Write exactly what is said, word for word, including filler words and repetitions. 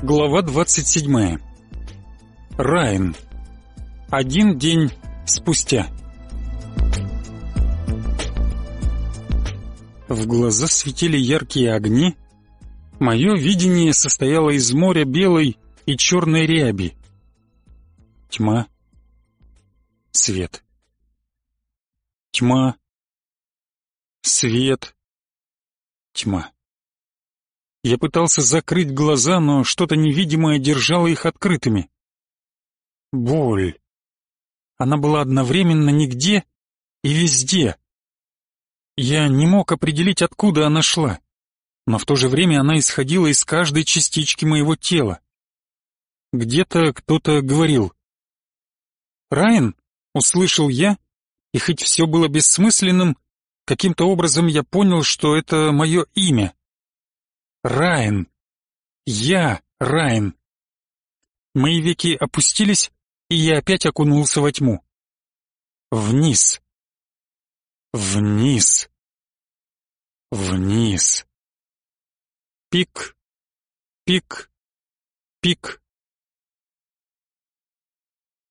Глава двадцать седьмая. Райан. Один день спустя. В глаза светили яркие огни. Мое видение состояло из моря белой и черной ряби. Тьма. Свет. Тьма. Свет. Тьма. Я пытался закрыть глаза, но что-то невидимое держало их открытыми. Боль. Она была одновременно нигде и везде. Я не мог определить, откуда она шла, но в то же время она исходила из каждой частички моего тела. Где-то кто-то говорил. «Райан?» — услышал я, и хоть все было бессмысленным, каким-то образом я понял, что это мое имя. Райан. Я Райан. Мои веки опустились, и я опять окунулся во тьму. Вниз. Вниз. Вниз. Пик. Пик. Пик.